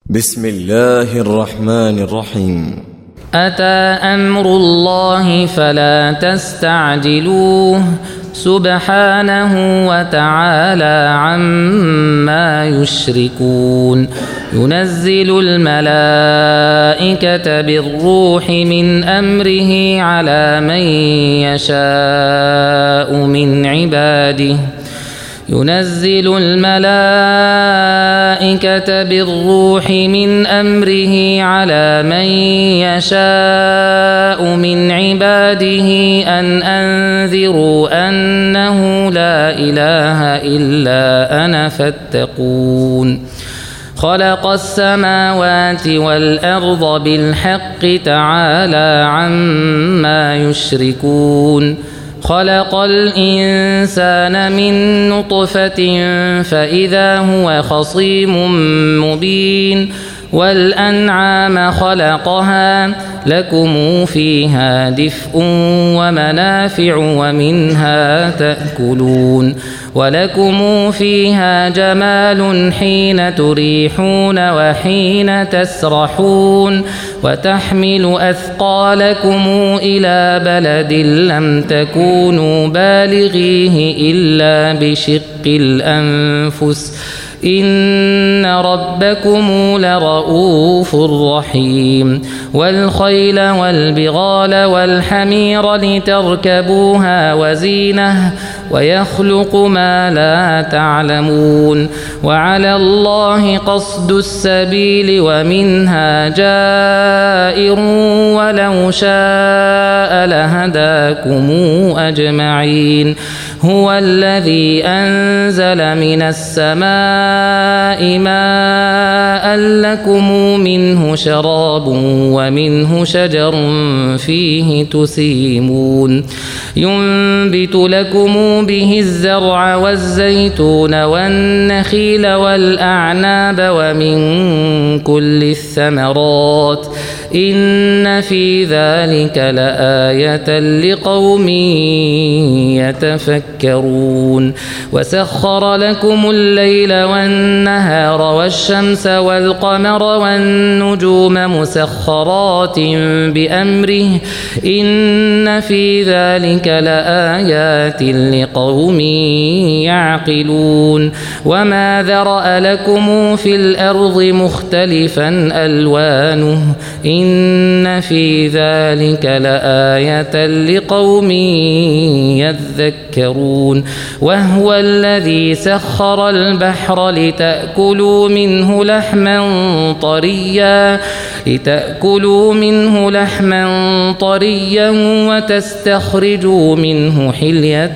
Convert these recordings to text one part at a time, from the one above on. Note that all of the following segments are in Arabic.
بسم الله الرحمن الرحيم. أتى أمر الله فلا تستعجلوه سبحانه وتعالى عما يشركون. ينزل الملائكة بالروح من أمره على من يشاء من عباده أن أنذروا أنه لا إله إلا أنا فاتقون. خلق السماوات والأرض بالحق تعالى عما يشركون. خلق الإنسان من نطفة فإذا هو خصيم مبين. والأنعام خلقها لكم فيها دفء ومنافع ومنها تأكلون. ولكم فيها جمال حين تريحون وحين تسرحون. وتحمل أثقالكم إلى بلد لم تكونوا بالغيه إلا بشق الأنفس إن ربكم لرؤوف رحيم. والخيل والبغال والحمير لتركبوها وزينة ويخلق ما لا تعلمون. وعلى الله قصد السبيل ومنها جائر ولو شاء لهداكم أجمعين. هو الذي أنزل من السماء ماء لكم منه شراب ومنه شجر فيه تسيمون. ينبت لكم به الزرع والزيتون والنخيل والأعناب ومن كل الثمرات إن في ذلك لآية لقوم يتفكرون. وسخر لكم الليل والنهار والشمس والقمر والنجوم مسخرات بأمره إن في ذلك لآيات لقوم يعقلون. وما ذرأ لكم في الأرض مختلفا ألوانه إن في ذلك لآية لقوم يذكرون. وهو الذي سخر البحر لتأكلوا منه لحما طريا وتستخرجوا منه حلية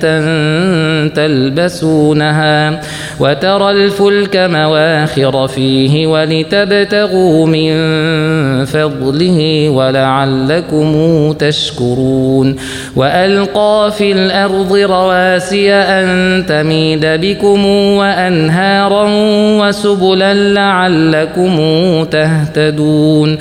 تلبسونها وترى الفلك مواخر فيه ولتبتغوا من فضله ولعلكم تشكرون. وألقى في الأرض رواسي أن تميد بكم وأنهارا وسبلا لعلكم تهتدون.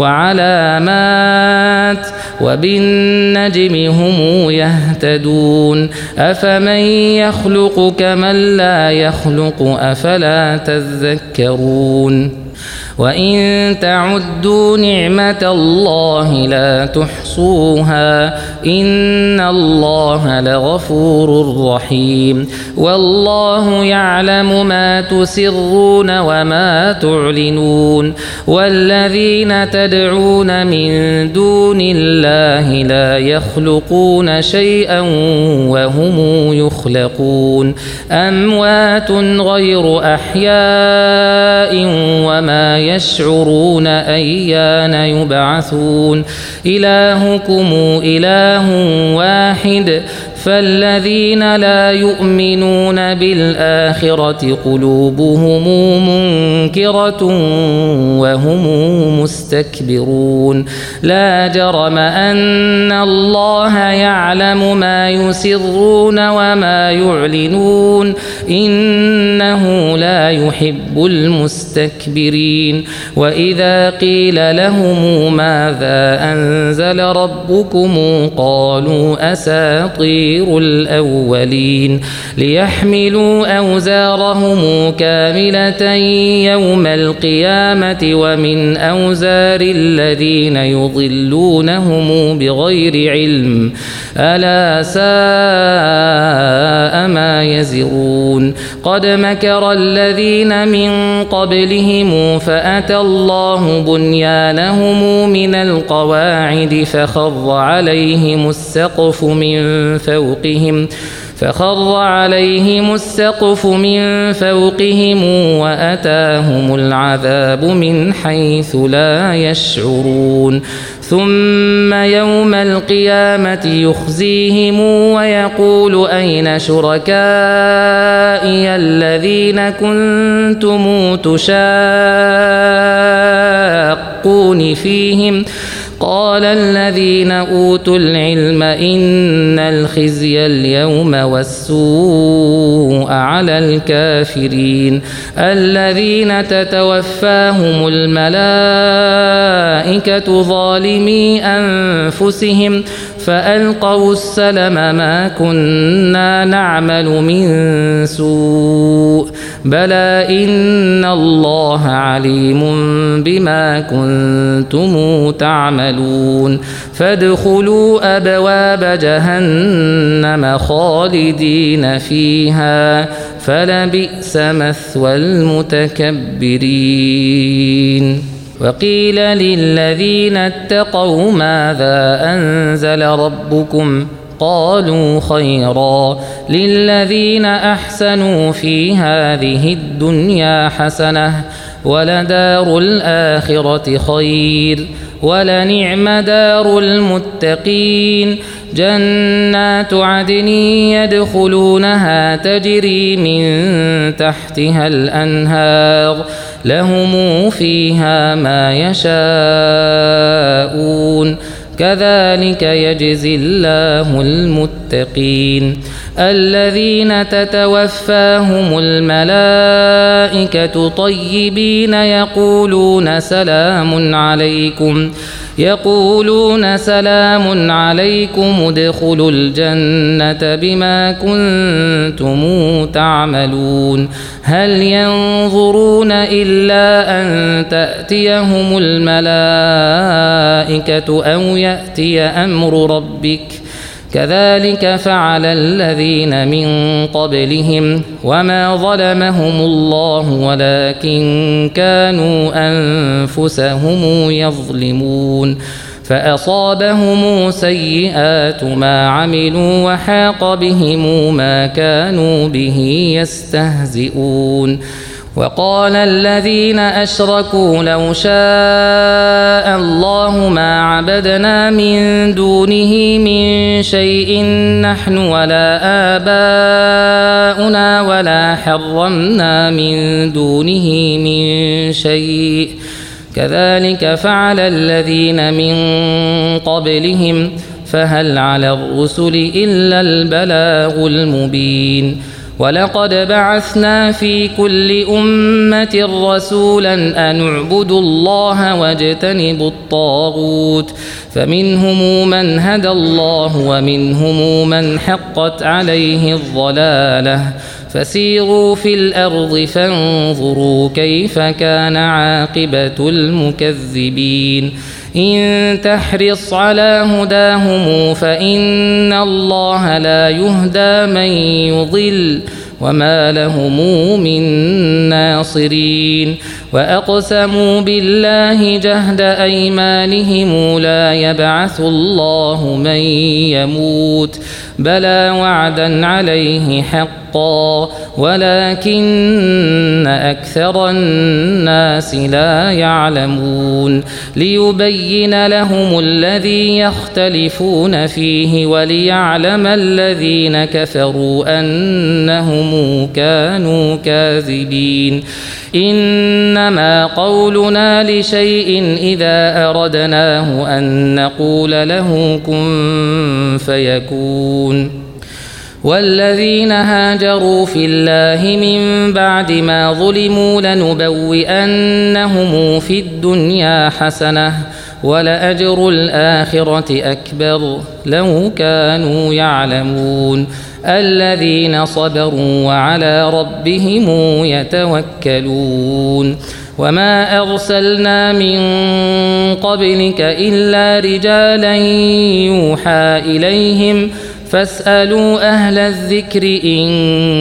وعلامات وبالنجم هم يهتدون. أفمن يخلق كمن لا يخلق أفلا تذكرون. وإن تعدوا نعمة الله لا تحصوها إن الله لغفور رحيم. والله يعلم ما تسرون وما تعلنون. والذين تدعون من دون الله لا يخلقون شيئا وهم يخلقون. أموات غير أحياء وما يشعرون أيان يبعثون. إلهكم إله واحد فالذين لا يؤمنون بالآخرة قلوبهم منكرة وهم مستكبرون. لا جرم أن الله يعلم ما يسرون وما يعلنون إنه لا يحب المستكبرين. مستكبرين وإذا قيل لهم ماذا أنزل ربكم قالوا أساطير الأولين ليحملوا أوزارهم كاملة يوم القيامة ومن أوزار الذين يضلونهم بغير علم ألا ساء ما يزرون قد مكر الذين من قبلهم فأتى الله بنيانهم من القواعد فخر عليهم السقف من فوقهم وأتاهم العذاب من حيث لا يشعرون ثم يوم القيامة يخزيهم ويقول أين شركائي الذين كنتم تشاقون فيهم قال الذين أوتوا العلم إن الخزي اليوم والسوء على الكافرين الذين تتوفاهم الملائكة ظالمي أنفسهم فألقوا السلم ما كنا نعمل من سوء بلى إن الله عليم بما كنتم تعملون فادخلوا أبواب جهنم خالدين فيها فلبئس مثوى المتكبرين وقيل للذين اتقوا ماذا أنزل ربكم قالوا خيرا للذين أحسنوا في هذه الدنيا حسنة ولدار الآخرة خير ولنعم دار المتقين جنات عدن يدخلونها تجري من تحتها الأنهار لهم فيها ما يشاءون كذلك يجزي الله المتقين الذين تتوفاهم الملائكة طيبين يقولون سلام عليكم ادخلوا الجنة بما كنتم تعملون هل ينظرون إلا أن تأتيهم الملائكة أو يأتي أمر ربك كذلك فعل الذين من قبلهم وما ظلمهم الله ولكن كانوا أنفسهم يظلمون فأصابهم سيئات ما عملوا وحاق بهم ما كانوا به يستهزئون وقال الذين أشركوا لو شاء الله ما عبدنا من دونه من شيء نحن ولا آباؤنا ولا حرمنا من دونه من شيء كذلك فعل الذين من قبلهم فهل على الرسل إلا البلاغ المبين ولقد بعثنا في كل أمة رسولا أن اعبدوا الله واجتنبوا الطاغوت فمنهم من هدى الله ومنهم من حقت عليه الضلالة فسيروا في الأرض فانظروا كيف كان عاقبة المكذبين إن تحرص على هداهم فإن الله لا يهدى من يضل وما لهم من ناصرين وأقسموا بالله جهد أيمانهم لا يبعث الله من يموت بلى وعدا عليه حقا ولكن أكثر الناس لا يعلمون ليبين لهم الذي يختلفون فيه وليعلم الذين كفروا أنهم كانوا كاذبين إنما قولنا لشيء إذا أردناه أن نقول له كن فيكون والذين هاجروا في الله من بعد ما ظلموا لنبوئنهم في الدنيا حسنة ولأجر الآخرة أكبر لو كانوا يعلمون الذين صبروا وعلى ربهم يتوكلون وما أرسلنا من قبلك إلا رجالا يوحى إليهم فاسألوا أهل الذكر إن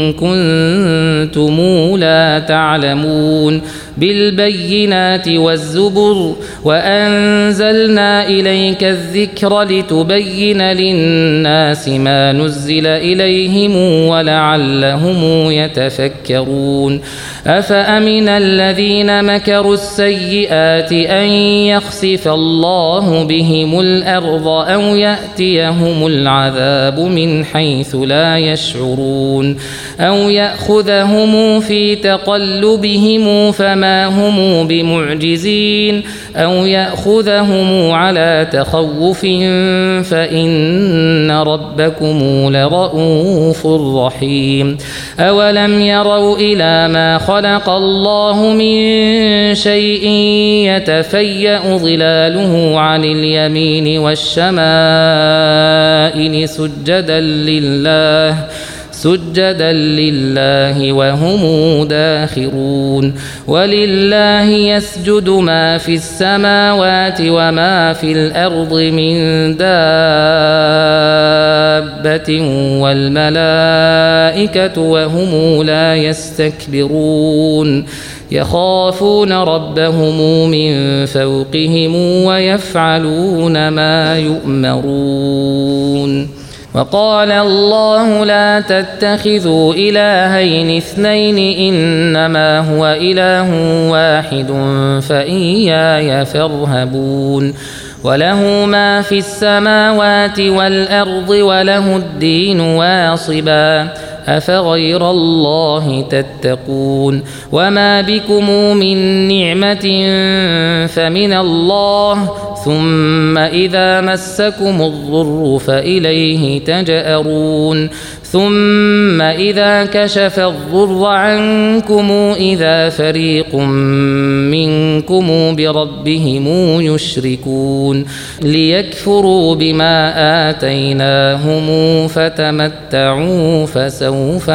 كنتم لا تعلمون بالبينات والزبر وأنزلنا إليك الذكر لتبين للناس ما نزل إليهم ولعلهم يتفكرون أفأمن الذين مكروا السيئات أن يخسف الله بهم الأرض أو يأتيهم العذاب من حيث لا يشعرون أو يأخذهم في تقلبهم فما هم بمعجزين أو يأخذهم على تخوف فإن ربكم لرؤوف رحيم أولم يروا إلى ما خلق الله من شيء يتفيأ ظلاله عن اليمين والشمائل سجدا لله وهم داخرون ولله يسجد ما في السماوات وما في الأرض من دابة والملائكة وهم لا يستكبرون يخافون ربهم من فوقهم ويفعلون ما يؤمرون وقال الله لا تتخذوا إلهين اثنين إنما هو إله واحد فإياي فارهبون وله ما في السماوات والأرض وله الدين واصبا أفغير الله تتقون وما بكم من نعمة فمن الله ثم إذا مسكم الضر فإليه تجأرون ثم إذا كشف الضر عنكم إذا فريق منكم بربهم يشركون ليكفروا بما آتيناهم فتمتعوا فسوف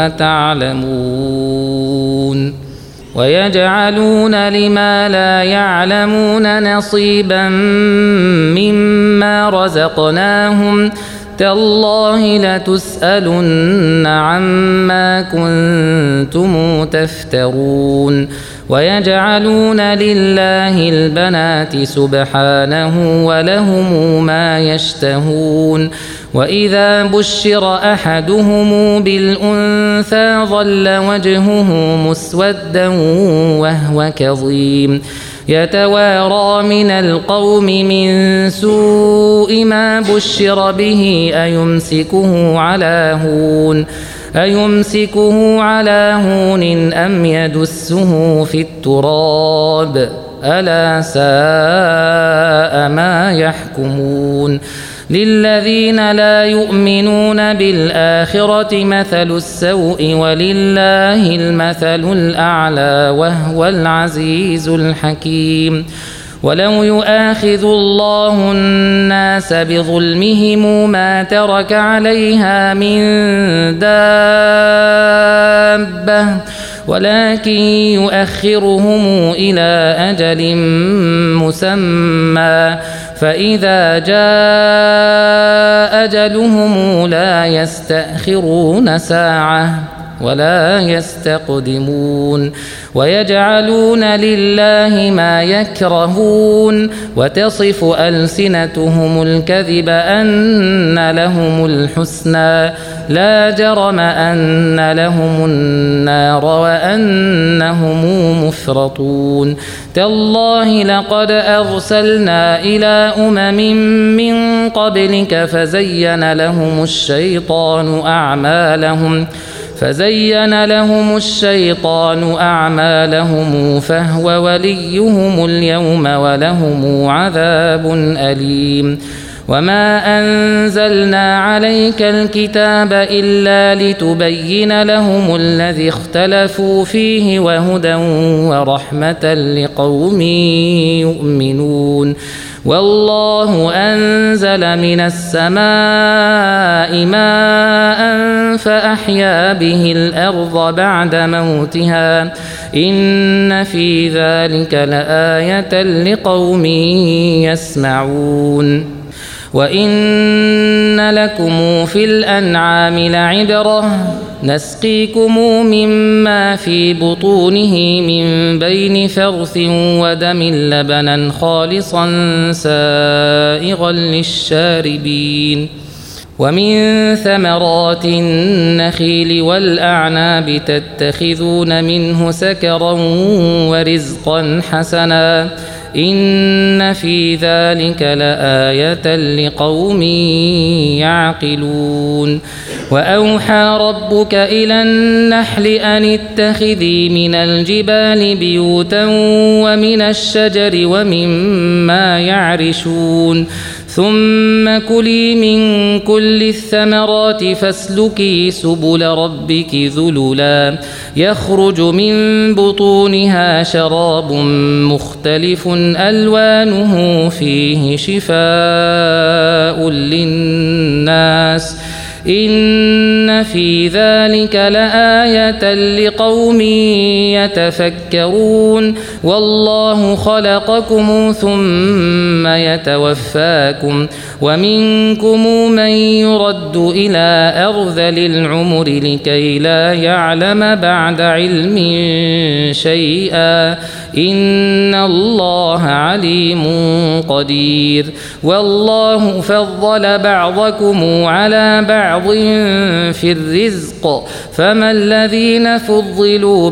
تعلمون ويجعلون لما لا يعلمون نصيبا مما رزقناهم تالله لتسألن عما كنتم تفترون ويجعلون لله البنات سبحانه ولهم ما يشتهون وإذا بشر أحدهم بالأنثى ظل وجهه مسودا وهو كظيم يتوارى من القوم من سوء ما بشر به أيمسكه على هون أم يدسه في التراب ألا ساء ما يحكمون للذين لا يؤمنون بالآخرة مثل السوء ولله المثل الأعلى وهو العزيز الحكيم ولو يؤاخذ الله الناس بظلمهم ما ترك عليها من دابة ولكن يؤخرهم إلى أجل مسمى فإذا جاء أجلهم لا يستأخرون ساعة ولا يستقدمون ويجعلون لله ما يكرهون وتصف ألسنتهم الكذب أن لهم الحسنى لا جرم أن لهم النار وأنهم مفرطون تالله لقد أرسلنا إلى من قبلك فزين لهم الشيطان أعمالهم فهو وليهم اليوم ولهم عذاب أليم وما أنزلنا عليك الكتاب إلا لتبين لهم الذي اختلفوا فيه وهدى ورحمة لقوم يؤمنون والله أنزل من السماء ماء فأحيا به الأرض بعد موتها إن في ذلك لآية لقوم يسمعون وإن لكم في الأنعام لعبرة نسقيكم مما في بطونه من بين فرث ودم لبنا خالصا سائغا للشاربين ومن ثمرات النخيل والأعناب تتخذون منه سكرا ورزقا حسنا إن في ذلك لآية لقوم يعقلون وأوحى ربك إلى النحل أن اتخذي من الجبال بيوتا ومن الشجر ومما يعرشون ثم كلي من كل الثمرات فاسلكي سبل ربك ذللا يخرج من بطونها شراب مختلف ألوانه فيه شفاء للناس إن في ذلك لآية لقوم يتفكرون والله خلقكم ثم يتوفاكم ومنكم من يرد إلى أرذل العمر لكي لا يعلم بعد علم شيئا إن الله عليم قدير والله فضل بعضكم على بعض في الرزق فما الذين فضلوا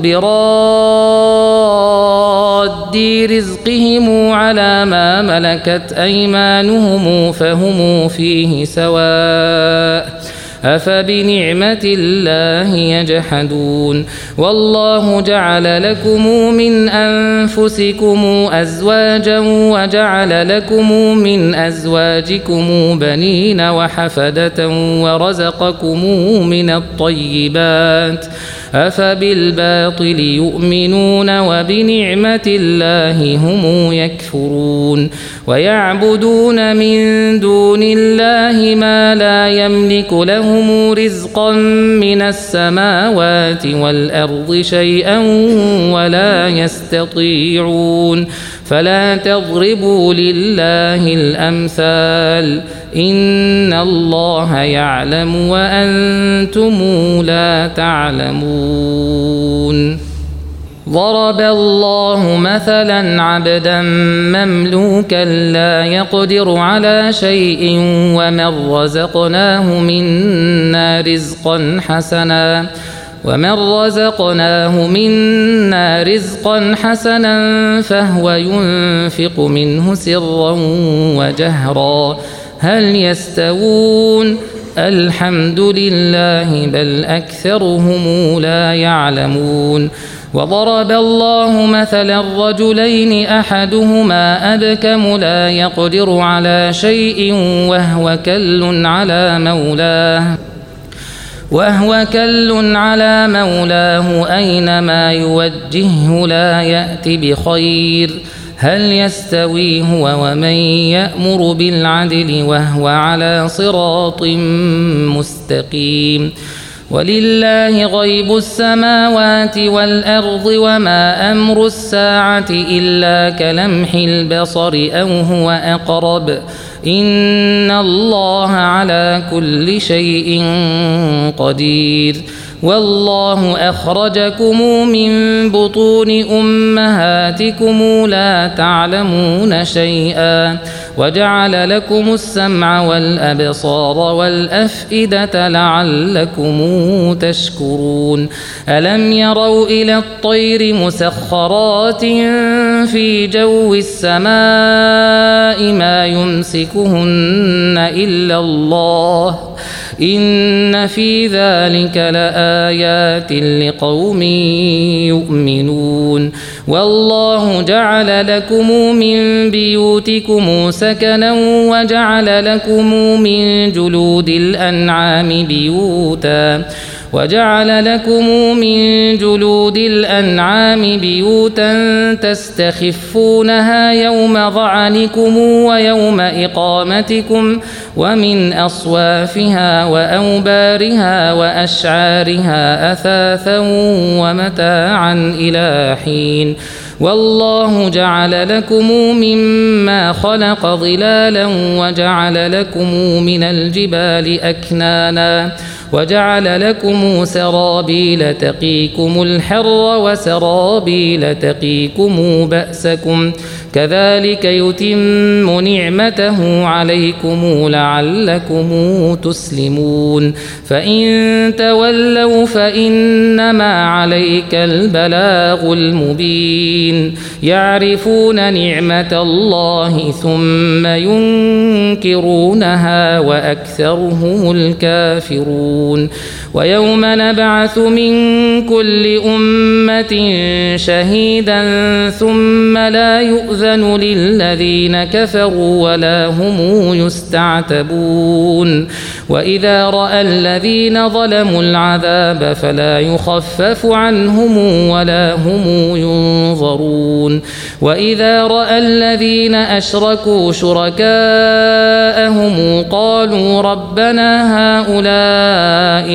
براد رزقهم على ما ملكت أيمانهم فهم فيه سواء أفبنعمة الله يجحدون والله جعل لكم من أنفسكم أزواجا وجعل لكم من أزواجكم بنين وحفدة ورزقكم من الطيبات أفبالباطل يؤمنون وبنعمة الله هم يكفرون ويعبدون من دون الله ما لا يملك لهم رزقا من السماوات والأرض شيئا ولا يستطيعون فلا تضربوا لله الأمثال إن الله يعلم وأنتم لا تعلمون ضرب الله مثلا عبدا مملوكا لا يقدر على شيء ومن رزقناه منا رزقا حسنا فهو ينفق منه سرا وجهرا هل يستوون الحمد لله بل أكثرهم لا يعلمون وضرب الله مثلا رجلين أحدهما أبكم لا يقدر على شيء وهو كل على مولاه أينما يوجهه لا يأت بخير هل يستوي هو ومن يأمر بالعدل وهو على صراط مستقيم ولله غيب السماوات والأرض وما أمر الساعة إلا كلمح البصر أو هو أقرب إن الله على كل شيء قدير والله أخرجكم من بطون أمهاتكم لا تعلمون شيئا وجعل لكم السمع والأبصار والأفئدة لعلكم تشكرون ألم يروا إلى الطير مسخرات في جو السماء ما يمسكهن إلا الله إن في ذلك لآيات لقوم يؤمنون والله جعل لكم من بيوتكم سكنا وجعل لكم من جلود الأنعام بيوتا تستخفونها يوم ظعنكم ويوم إقامتكم ومن أصوافها وأوبارها وأشعارها أثاثا ومتاعا إلى حين والله جعل لكم مما خلق ظلالا وجعل لكم من الجبال أكنانا وجعل لكم سرابيل تقيكم الحر وسرابيل تقيكم بأسكم كذلك يتم نعمته عليكم لعلكم تسلمون فإن تولوا فإنما عليك البلاغ المبين يعرفون نعمة الله ثم ينكرونها وأكثرهم الكافرون ويوم نبعث من كل أمة شهيدا ثم لا يؤذن للذين كفروا ولا هم يستعتبون وإذا رأى الذين ظلموا العذاب فلا يخفف عنهم ولا هم ينظرون وإذا رأى الذين أشركوا شركاءهم قالوا ربنا هؤلاء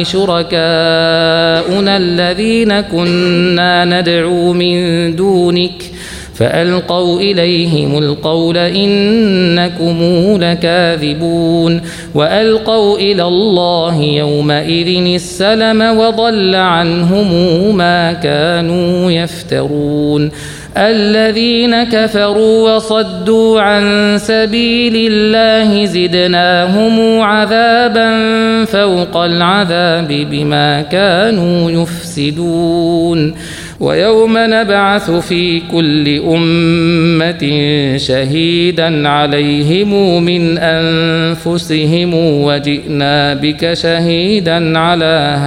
شركاؤنا الذين كنا ندعو من دونك فألقوا إليهم القول إنكم لكاذبون وألقوا إلى الله يومئذ السلم وضل عنهم ما كانوا يفترون الذين كفروا وصدوا عن سبيل الله زدناهم عذابا فوق العذاب بما كانوا يفسدون ويوم نبعث في كل أمة شهيدا عليهم من أنفسهم وجئنا بك شهيدا على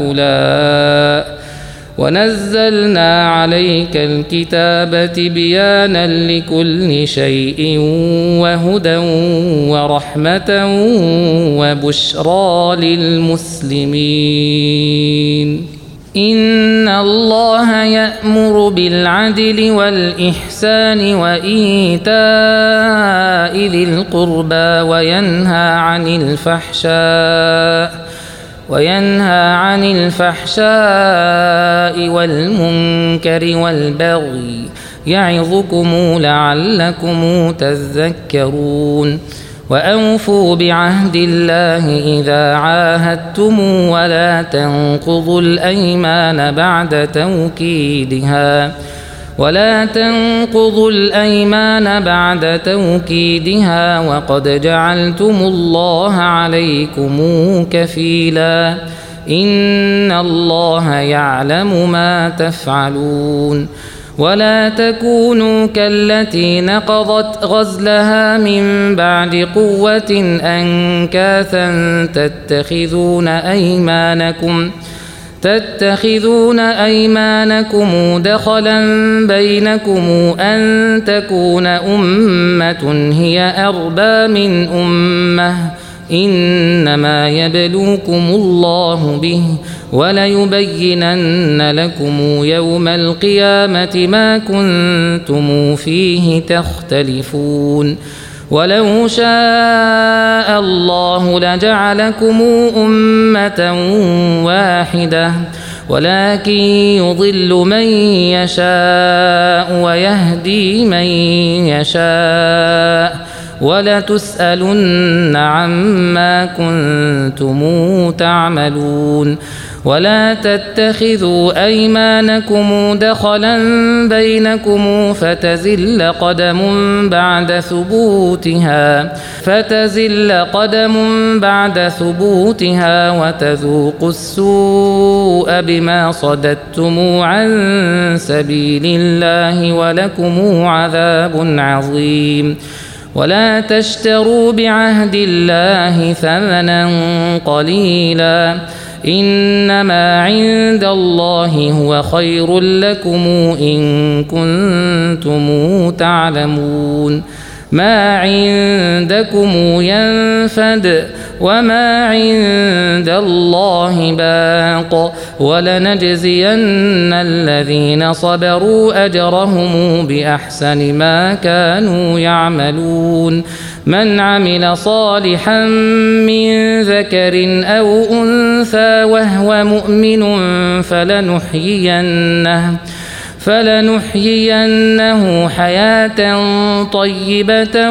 هؤلاء ونزلنا عليك الكتاب تبيانا لكل شيء وهدى ورحمة وبشرى للمسلمين إن الله يأمر بالعدل والإحسان وإيتاء ذي القربى وينهى عن الفحشاء والمنكر والبغي يعظكم لعلكم تذكرون وأوفوا بعهد الله إذا عاهدتم ولا تنقضوا الأيمان بعد توكيدها وقد جعلتم الله عليكم كفيلا إن الله يعلم ما تفعلون ولا تكونوا كالتي نقضت غزلها من بعد قوة أنكاثا تتخذون أيمانكم دخلا بينكم أن تكون أمة هي أربى من أمة إنما يبلوكم الله به وليبينن لكم يوم القيامة ما كنتم فيه تختلفون ولو شاء الله لجعلكم أمة واحدة ولكن يضل من يشاء ويهدي من يشاء ولتسألن عما كنتم تعملون ولا تتخذوا أيمانكم دخلا بينكم فتزل قدم بعد ثبوتها وتذوقوا السوء بما صددتم عن سبيل الله ولكم عذاب عظيم ولا تشتروا بعهد الله ثمنا قليلا إنما عند الله هو خير لكم إن كنتم تعلمون ما عندكم ينفد وما عند الله باق ولنجزين الذين صبروا أجرهم بأحسن ما كانوا يعملون من عمل صالحا من ذكر أو أنثى وهو مؤمن فلنحيينه حياة طيبة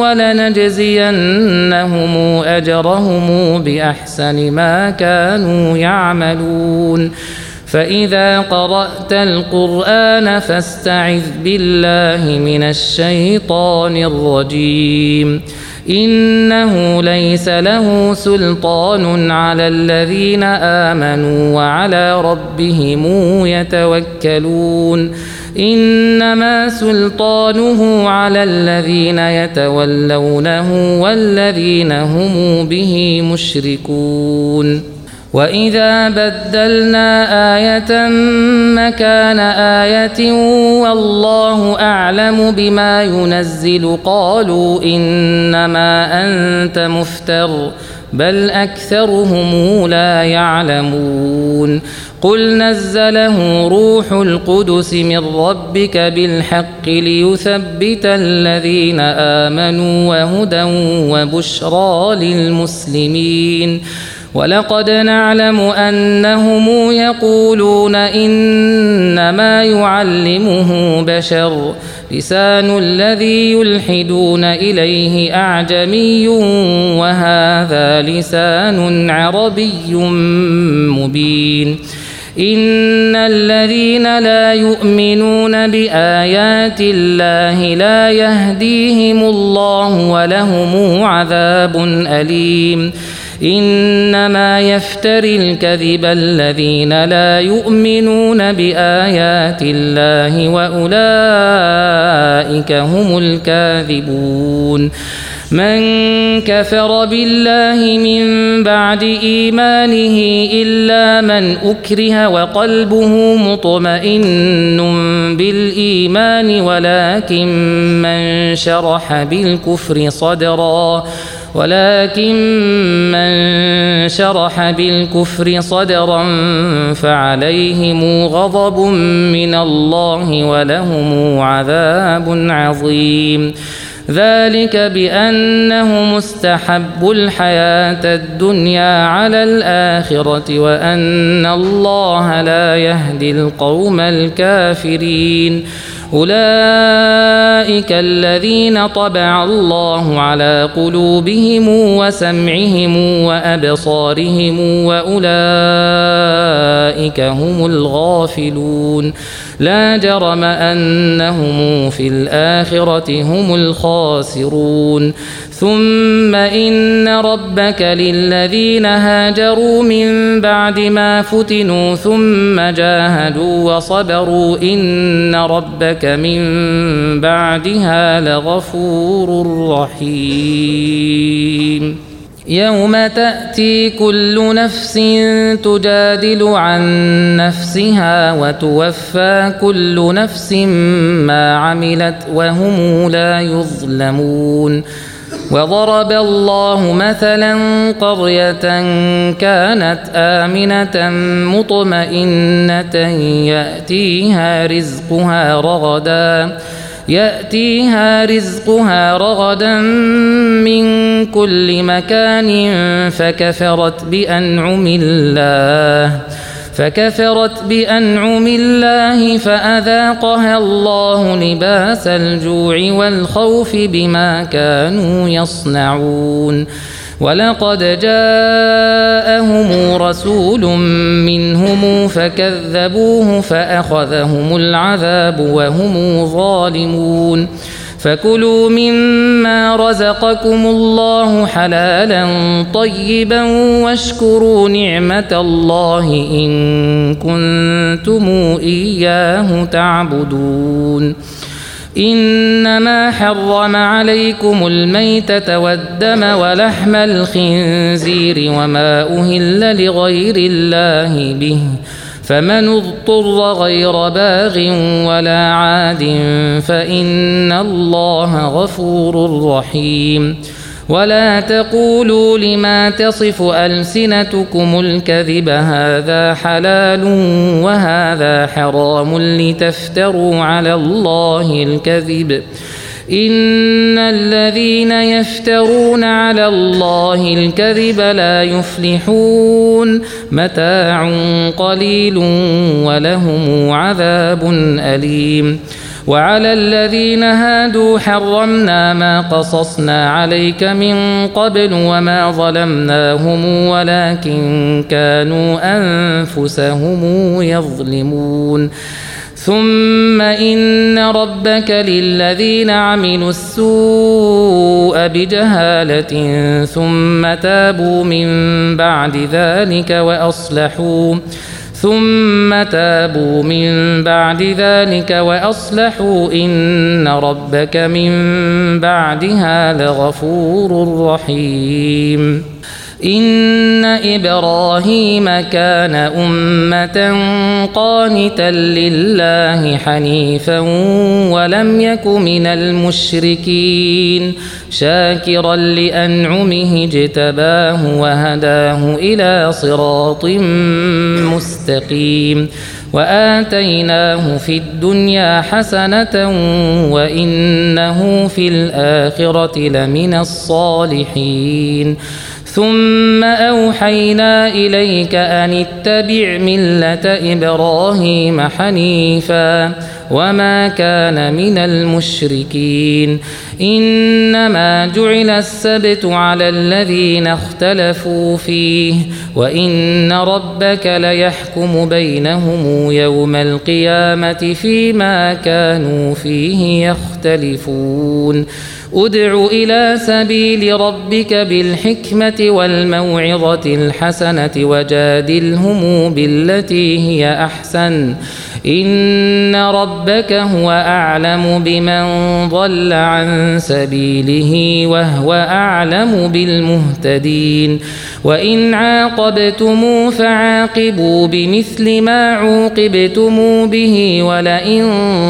ولنجزينهم أجرهم بأحسن ما كانوا يعملون فإذا قرأت القرآن فاستعذ بالله من الشيطان الرجيم إنه ليس له سلطان على الذين آمنوا وعلى ربهم يتوكلون إنما سلطانه على الذين يتولونه والذين هم به مشركون وإذا بدلنا آية مكان آية والله أعلم بما ينزل قالوا إنما أنت مفتر بل أكثرهم لا يعلمون قل نزله روح القدس من ربك بالحق ليثبت الذين آمنوا وهدى وبشرى للمسلمين ولقد نعلم أنهم يقولون إنما يعلمه بشر لسان الذي يلحدون إليه أعجمي وهذا لسان عربي مبين إن الذين لا يؤمنون بآيات الله لا يهديهم الله ولهم عذاب أليم إنما يفتري الكذب الذين لا يؤمنون بآيات الله وأولئك هم الكاذبون من كفر بالله من بعد إيمانه إلا من أكره وقلبه مطمئن بالإيمان ولكن من شرح بالكفر صدرا فعليهم غضب من الله ولهم عذاب عظيم ذلك بأنهم استحبوا الحياة الدنيا على الآخرة وأن الله لا يهدي القوم الكافرين أولئك الذين طبع الله على قلوبهم وسمعهم وأبصارهم وأولئك هم الغافلون لا جرم أنهم في الآخرة هم الخاسرون ثم إن ربك للذين هاجروا من بعد ما فتنوا ثم جاهدوا وصبروا إن ربك من بعدها لغفور رحيم يوم تأتي كل نفس تجادل عن نفسها وتوفى كل نفس ما عملت وهم لا يظلمون وضرب الله مثلا قرية كانت آمنة مطمئنة يأتيها رزقها رغدا من كل مكان فكفرت بأنعم الله فأذاقها الله لباس الجوع والخوف بما كانوا يصنعون ولقد جاءهم رسول منهم فكذبوه فأخذهم العذاب وهم ظالمون فكلوا مما رزقكم الله حلالا طيبا واشكروا نعمة الله إن كنتم إياه تعبدون إنما حرم عليكم الميتة والدم ولحم الخنزير وما أهل لغير الله به فمن اضطر غير باغ ولا عاد فإن الله غفور رحيم. ولا تقولوا لما تصف ألسنتكم الكذب هذا حلال وهذا حرام لتفتروا على الله الكذب إن الذين يفترون على الله الكذب لا يفلحون متاع قليل ولهم عذاب أليم. وعلى الذين هادوا حرمنا ما قصصنا عليك من قبل وما ظلمناهم ولكن كانوا أنفسهم يظلمون. ثم إن ربك للذين عملوا السوء بجهالة ثم تابوا من بعد ذلك وأصلحوا إن ربك من بعدها لغفور رحيم. إن إبراهيم كان أمة قانتا لله حنيفا ولم يك من المشركين شاكرا لأنعمه اجتباه وهداه إلى صراط مستقيم وآتيناه في الدنيا حسنة وإنه في الآخرة لمن الصالحين. ثم أوحينا إليك أن اتبع ملة إبراهيم حنيفا وما كان من المشركين. إنما جعل السبت على الذين اختلفوا فيه وإن ربك ليحكم بينهم يوم القيامة فيما كانوا فيه يختلفون. ادع إلى سبيل ربك بالحكمة والموعظة الحسنة وجادلهم بالتي هي أحسن إن ربك هو أعلم بمن ضل عن سبيله وهو أعلم بالمهتدين. وإن عاقبتم فعاقبوا بمثل ما عوقبتم به ولئن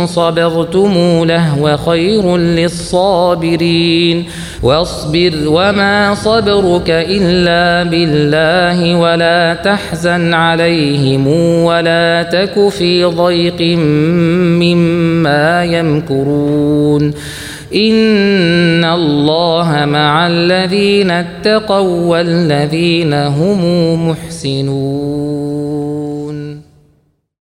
صبرتم لهو خير للصابرين. واصبر وما صبرك إلا بالله ولا تحزن عليهم ولا تك في ضيق مما يمكرون. إن الله مع الذين اتقوا والذين هم محسنون.